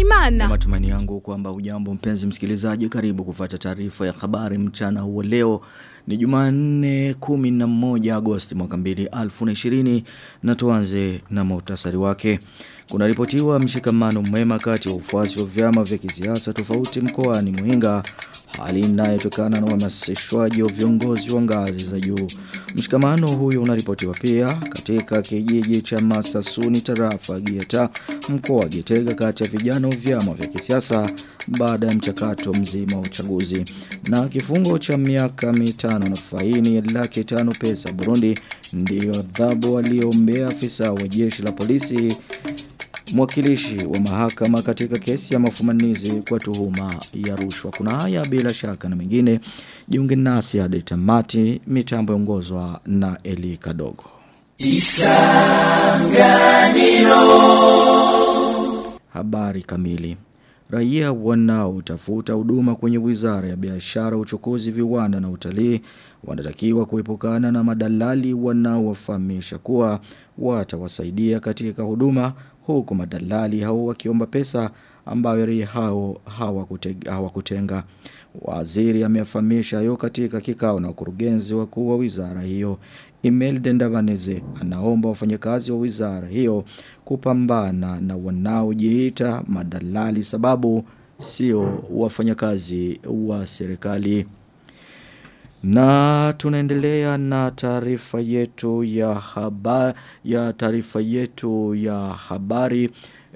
Habyarimana. Matumaini yangu kwamba hujambo mpenzi msikilizaji, karibu kufuata taarifa ya habari mchana huo leo. Ni Jumanne 11 Agosti mwaka 2020 na tuanze na muhtasari wake. Kuna ripotiwa mshikamano mwema kati ya ufuasi wa vyama vya kisiasa tofauti mkoani Muyinga, hali inayotokana na uhamasishwaji wa viongozi wa ngazi za juu. Mshikamano huyo unaripotiwa pia katika kijiji cha Masasuni tarafa Gieta mkoa wa Gitega kati ya vijana wa vyama vya kisiasa baada ya mchakato mzima wa uchaguzi. Na kifungo cha miaka 5 na faini ya $500,000 pesa Burundi ndio adhabu aliyoombea afisa wa jeshi la polisi mwakilishi wa mahakama katika kesi ya mafumanizi kwa tuhuma ya rushwa. Kuna haya bila shaka na mengine, jiunge nasi hadi tamati. Mitambo ongozwa na Eli Kadogo. Isanganiro. Habari kamili. Raia wanaotafuta huduma kwenye Wizara ya Biashara, Uchukuzi, Viwanda na Utalii wanatakiwa kuepukana na madalali wanaowafahamisha kuwa watawasaidia katika huduma, huku madalali hao wakiomba pesa ambayo raia hao hawakutenga. Waziri amefahamisha hayo katika kikao na ukurugenzi wakuu wa wizara hiyo. Imelda Ndabaneze anaomba wafanyakazi wa wizara hiyo kupambana na wanaojiita madalali sababu sio wafanyakazi wa serikali. Na tunaendelea na taarifa yetu ya habari.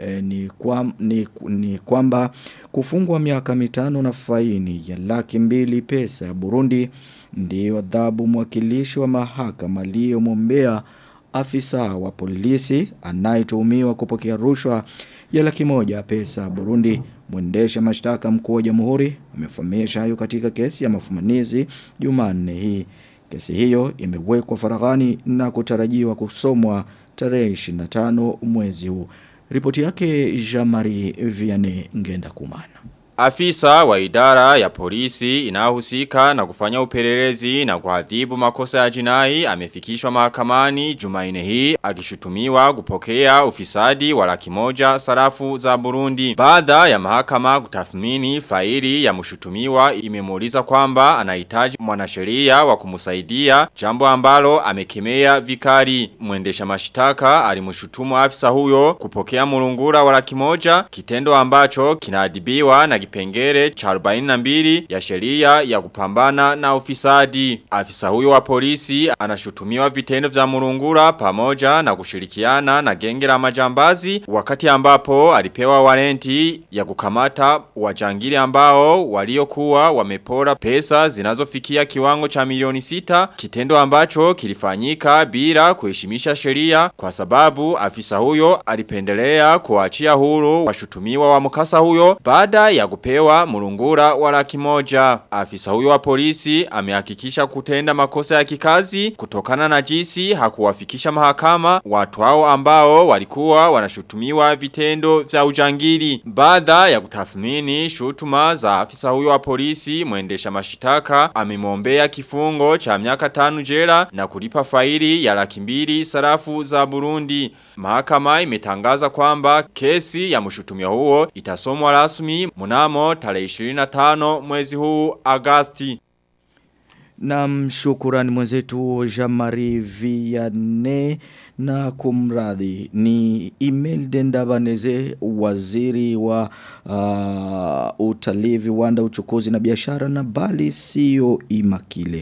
Ni kwamba kufungwa miaka 5 na faini ya $200,000 pesa ya Burundi ndio adhabu mwakilishi wa mahakama aliyomwombea afisa wa polisi anayetuhumiwa kupokea rushwa ya $100,000 pesa ya Burundi. Mwendesha mashtaka mkuu wa Jamhuri amefahamisha hayo katika kesi ya mafumanizi Jumanne hii. Kesi hiyo imewekwa faraghani na kutarajiwa kusomwa tarehe 25 mwezi huu. Ripoti yake Jean-Marie Vianney Ngenda Kumana. Afisa wa idara ya polisi inahusika na kufanya upelelezi na kuadhibu makosa ya jinai amefikishwa mahakamani Jumanne hii akishutumiwa kupokea ufisadi wa $100,000 sarafu za Burundi. Baada ya mahakama kutathmini faili ya mshutumiwa, imemuuliza kwamba anahitaji mwanasheria wa kumsaidia, jambo ambalo amekemea vikali. Mwendesha mashtaka alimshutumu afisa huyo kupokea mlungura wa $100,000, kitendo ambacho kinaadhibiwa na kipengele cha 42 ya sheria ya kupambana na ufisadi. Afisa huyo wa polisi anashutumiwa vitendo vya mlungura pamoja na kushirikiana na genge la majambazi, wakati ambapo alipewa warenti ya kukamata wajangili ambao waliokuwa wamepora pesa zinazofikia kiwango cha milioni 6, kitendo ambacho kilifanyika bila kuheshimisha sheria kwa sababu afisa huyo alipendelea kuachia huru washutumiwa wa mkasa huyo baada ya kupewa mlungura wa $100,000. Afisa huyo wa polisi amehakikisha kutenda makosa ya kikazi kutokana na jinsi hakuwafikisha mahakama watu hao ambao walikuwa wanashutumiwa vitendo vya ujangili. Baada ya kutathmini shutuma za afisa huyo wa polisi, mwendesha mashitaka amemwombea kifungo cha miaka 5 jela na kulipa faili ya $200,000 sarafu za Burundi. Mahakama imetangaza kwamba kesi ya mshutumiwa huo itasomwa rasmi mnamo tarehe 25 mwezi huu Agosti. Na shukrani mwenzetu Jean-Marie Vianney na kumradhi ni Imelda Ndabaneze, waziri wa utalii, viwanda, uchukuzi na biashara, na bali sio Imakile.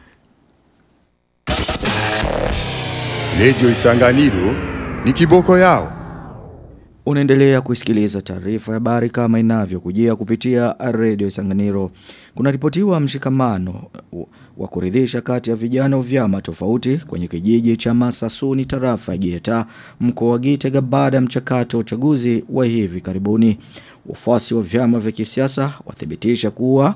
Radio Isanganiro ni kiboko yao. Unaendelea kusikiliza taarifa ya habari kama inavyokujia kupitia Radio Isanganiro. Kuna ripotiwa mshikamano wa kuridhisha kati ya vijana wa vyama tofauti kwenye kijiji cha Masasuni tarafa Gieta mkoa wa Gitega baada ya mchakato wa uchaguzi wa hivi karibuni. Wafuasi wa vyama vya kisiasa wathibitisha kuwa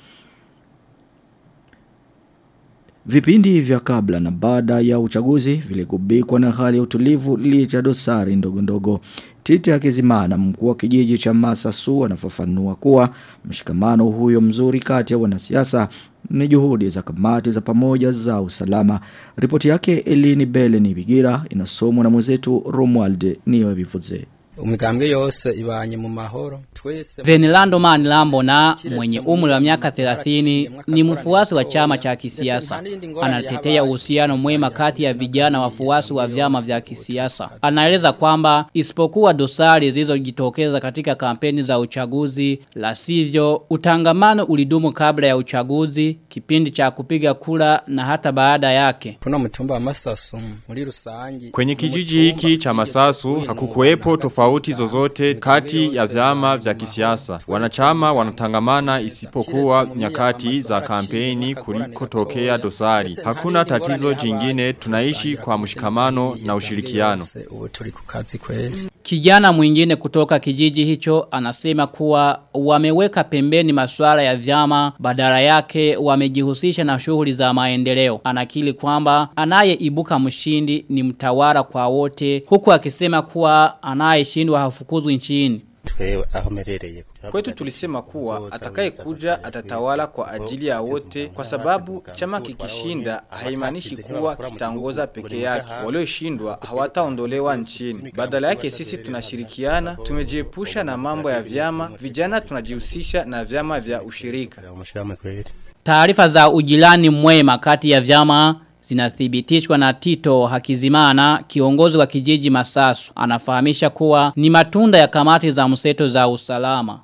vipindi vya kabla na baada ya uchaguzi viligubikwa na hali ya utulivu licha dosari ndogo ndogo. Tite Akizimana, mkuu wa kijiji cha Masasu, anafafanua kuwa mshikamano huyo mzuri kati ya wanasiasa ni juhudi za kamati za pamoja za usalama. Ripoti yake Elini Bele Nibigira inasomwa na mwenzetu Romualde Niyobivuze. umigambwe yose ibanye mu mahoro. Venilando Manilambona mwenye umri wa miaka 30 ni mfuasi wa chama cha kisiasa. Anatetea uhusiano mwema kati ya vijana wafuasi wa vyama vya kisiasa. Anaeleza kwamba isipokuwa dosari zilizojitokeza katika kampeni za uchaguzi, la sivyo utangamano ulidumu kabla ya uchaguzi, kipindi cha kupiga kura na hata baada yake. Kuna mtumba wa Masasu muri rusangi. Kwenye kijiji hiki cha Masasu hakukuwepo tofauti zozote kati ya vyama vya kisiasa. Wanachama wanatangamana isipokuwa nyakati za kampeni kulikotokea dosari. Hakuna tatizo jingine, tunaishi kwa mshikamano na ushirikiano. Kijana mwingine kutoka kijiji hicho anasema kuwa wameweka pembeni masuala ya vyama, badala yake wamejihusisha na shughuli za maendeleo. Anakili kwamba anayeibuka mshindi ni mtawala kwa wote, huku akisema kuwa anayeshindwa hafukuzwi nchini. Kwetu tulisema kuwa atakaye kuja atatawala kwa ajili ya wote, kwa sababu chama kikishinda haimaanishi kuwa kitangoza peke yake. Walioshindwa hawataondolewa nchini. Badala yake sisi tunashirikiana, tumejiepusha na mambo ya vyama, vijana tunajihusisha na vyama vya ushirika. Taarifa za ujirani mwema kati ya vyama zinathibitishwa na Tito Hakizimana, kiongozi wa kijiji Masasu. Anafahamisha kuwa ni matunda ya kamati za mseto za usalama.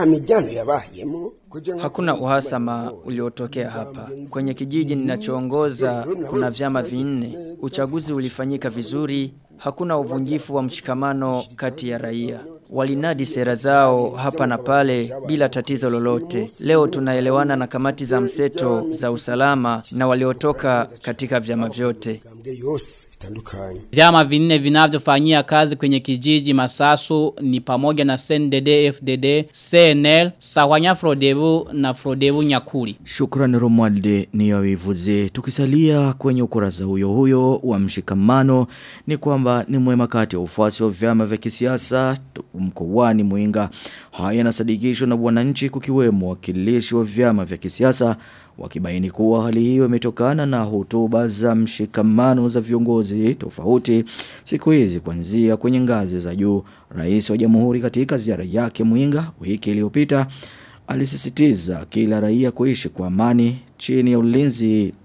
Hakuna uhasama uliotokea hapa. Kwenye kijiji ninachoongoza kuna vyama 4. Uchaguzi ulifanyika vizuri. Hakuna uvunjifu wa mshikamano kati ya raia. Walinadi sera zao hapa na pale bila tatizo lolote. Leo tunaelewana na kamati za mseto za usalama na waliotoka katika vyama vyote. Vyama 4 vinavyofanyia kazi kwenye kijiji Masasu ni pamoja na CNDD, FDD, CNL, Sawanya Frodebu na Frodebu Nyakuri. Shukrani Romualde Niyawivuze. Tukisalia kwenye ukurasa huyo wa mshikamano ni kwamba ni mwema kati ya ufuasi wa vyama vya kisiasa mkoani Muyinga. Haya yanasadikishwa na wananchi kukiwemo wakilishi wa vyama vya kisiasa, wakibaini kuwa hali hiyo imetokana na hotuba za mshikamano za viongozi tofauti siku hizi kuanzia kwenye ngazi za juu. Rais wa Jamhuri katika ziara yake Muyinga wiki iliyopita alisisitiza kila raia kuishi kwa amani chini ya ulinzi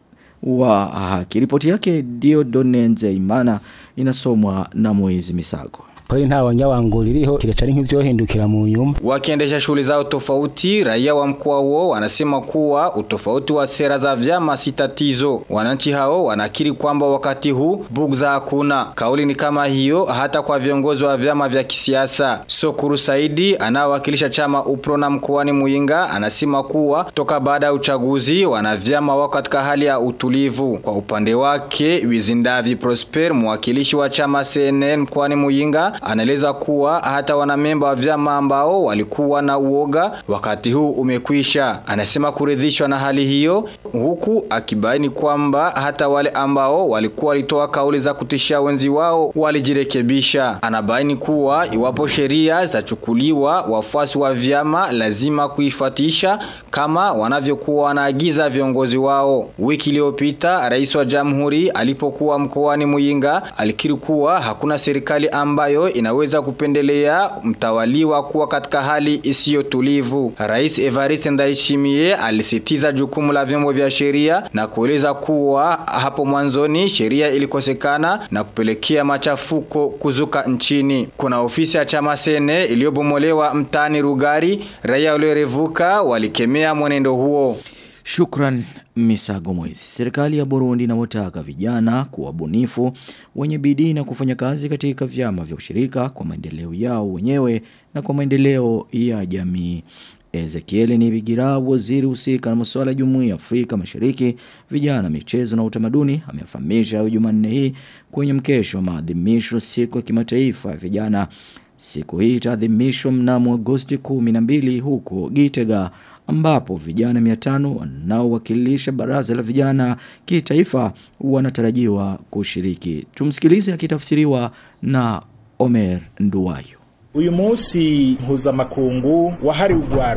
wa haki. Ripoti yake Diodone Nzeimana inasomwa na Moizi Misago. Kweli nta wanyawanguririho kirecari nk'ivyohindukira mu nyuma. Wakiendesha shughuli zao tofauti, raia wa mkoa huo wanasema kuwa utofauti wa sera za vyama si tatizo. Wananchi hao wanakiri kwamba wakati huu bugza hakuna. Kauli ni kama hiyo hata kwa viongozi wa vyama vya kisiasa. Sokuru Saidi anawakilisha chama UPRONA mkoani Muyinga anasema kuwa toka baada ya uchaguzi wana vyama wako katika hali ya utulivu. Kwa upande wake Wizindavi Prosper, mwakilishi wa chama CNL mkoani Muyinga, anaeleza kuwa hata wanamemba wa vyama ambao walikuwa na uoga wakati huu umekwisha. Anasema kuridhishwa na hali hiyo, huku akibaini kwamba hata wale ambao walikuwa walitoa kauli za kutisha wenzi wao walijirekebisha. Anabaini kuwa iwapo sheria zitachukuliwa, wafuasi wa vyama lazima kuifuatisha kama wanavyokuwa wanaagiza viongozi wao. Wiki iliyopita Rais wa Jamhuri alipokuwa mkoani Muyinga alikiri kuwa hakuna serikali ambayo inaweza kupendelea mtawaliwa kuwa katika hali isiyo tulivu. Rais Evariste Ndayishimiye alisitiza jukumu la vyombo vya sheria na kueleza kuwa hapo mwanzoni sheria ilikosekana na kupelekea machafuko kuzuka nchini. Kuna ofisi ya chama Sene iliyobomolewa mtaani Rugari, raia waliorevuka walikemea mwenendo huo. Shukran Misago Moizi. Serikali ya Burundi inawataka vijana kuwa bunifu, wenye bidii na kufanya kazi katika vyama vya ushirika kwa maendeleo yao wenyewe na kwa maendeleo ya jamii. Ezekiel Nibigira, waziri husika na masuala ya Jumuiya ya Afrika Mashariki, vijana, michezo na utamaduni, amefahamisha Jumanne hii kwenye mkesho wa maadhimisho siku ya kimataifa ya vijana. Siku hii itaadhimishwa mnamo Agosti 12 huko Gitega, ambapo vijana 500 wanaowakilisha baraza la vijana kitaifa wanatarajiwa kushiriki. Tumsikilize akitafsiriwa na Omer Nduwayo. Uyu munsi mpuzamakungu wahari ugwaruka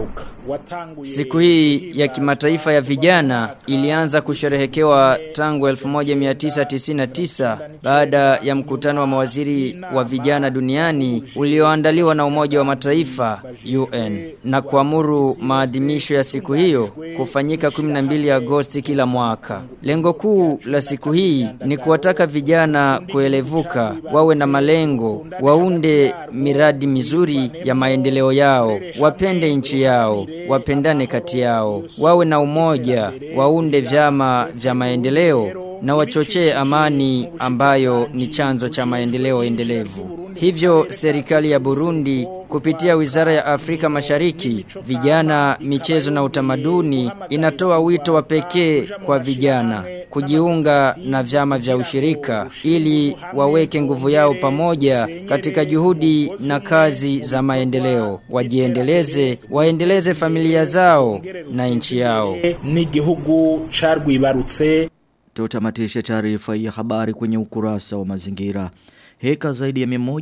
Siku hii ya kimataifa ya vijana ilianza kusherehekewa tangu 1999 baada ya mkutano wa mawaziri wa vijana duniani ulioandaliwa na Umoja wa Mataifa UN na kuamuru maadhimisho ya siku hiyo kufanyika 12 Agosti kila mwaka. Lengo kuu la siku hii ni kuwataka vijana kuelevuka, wawe na malengo, waunde miradi mizuri ya maendeleo yao, wapende nchi yao, wapendane kati yao, wawe na umoja, waunde vyama vya maendeleo na wachochee amani ambayo ni chanzo cha maendeleo endelevu. Hivyo serikali ya Burundi kupitia Wizara ya Afrika Mashariki, vijana, michezo na utamaduni inatoa wito wa pekee kwa vijana kujiunga na vyama vya ushirika ili waweke nguvu yao pamoja katika juhudi na kazi za maendeleo, wajiendeleze, waendeleze familia zao na nchi yao. N'igihugu carwibarutse. Tutamatisha taarifa ya habari kwenye ukurasa wa mazingira. Heka zaidi ya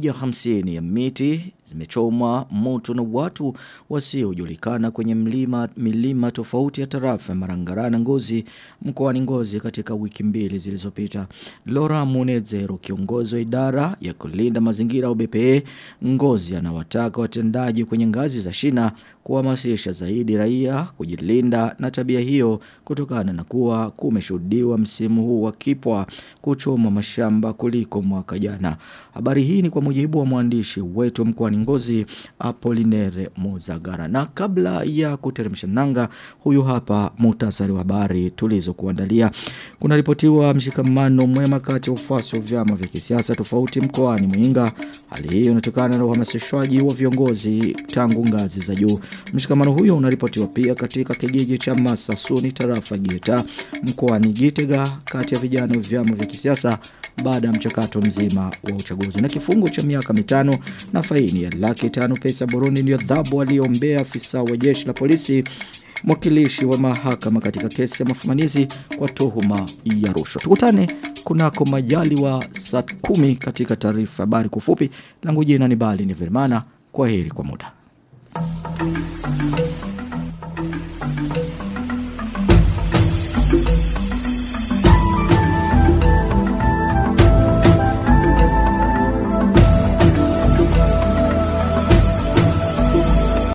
150 ya miti zimechomwa moto na watu wasiojulikana kwenye milima tofauti ya tarafa Marangarana Ngozi mkoani Ngozi katika wiki mbili zilizopita. Laura Munezero, kiongozi wa idara ya kulinda mazingira UBPE Ngozi, anawataka watendaji kwenye ngazi za shina kuhamasisha zaidi raia kujilinda na tabia hiyo kutokana na kuwa kumeshuhudiwa msimu huu wa kipwa kuchoma mashamba kuliko mwaka jana. Habari hii ni kwa mujibu wa mwandishi wetu mkoani Ngozi Apolinere Muzagara. Na kabla ya kuteremsha nanga, huyu hapa muhtasari wa habari tulizokuandalia. Kuna ripotiwa mshikamano mwema kati ya wafuasi wa vyama vya kisiasa tofauti mkoani Muyinga. Hali hiyo inatokana na uhamasishwaji wa viongozi tangu ngazi za juu. Mshikamano huyo unaripotiwa pia katika kijiji cha Masasuni tarafa Geta mkoani Gitega kati ya vijana wa vyama vya kisiasa baada ya mchakato mzima wa uchaguzi. Na kifungo cha miaka 5 na faini ya $500 pesa Burundi ndio adhabu aliyoombea afisa wa jeshi la polisi mwakilishi wa mahakama katika kesi ya mafumanizi kwa tuhuma ya rushwa. Tukutane kunako majaliwa saa 10 katika taarifa habari kufupi. Langu jina ni Bali ni Vermana. Kwaheri kwa muda.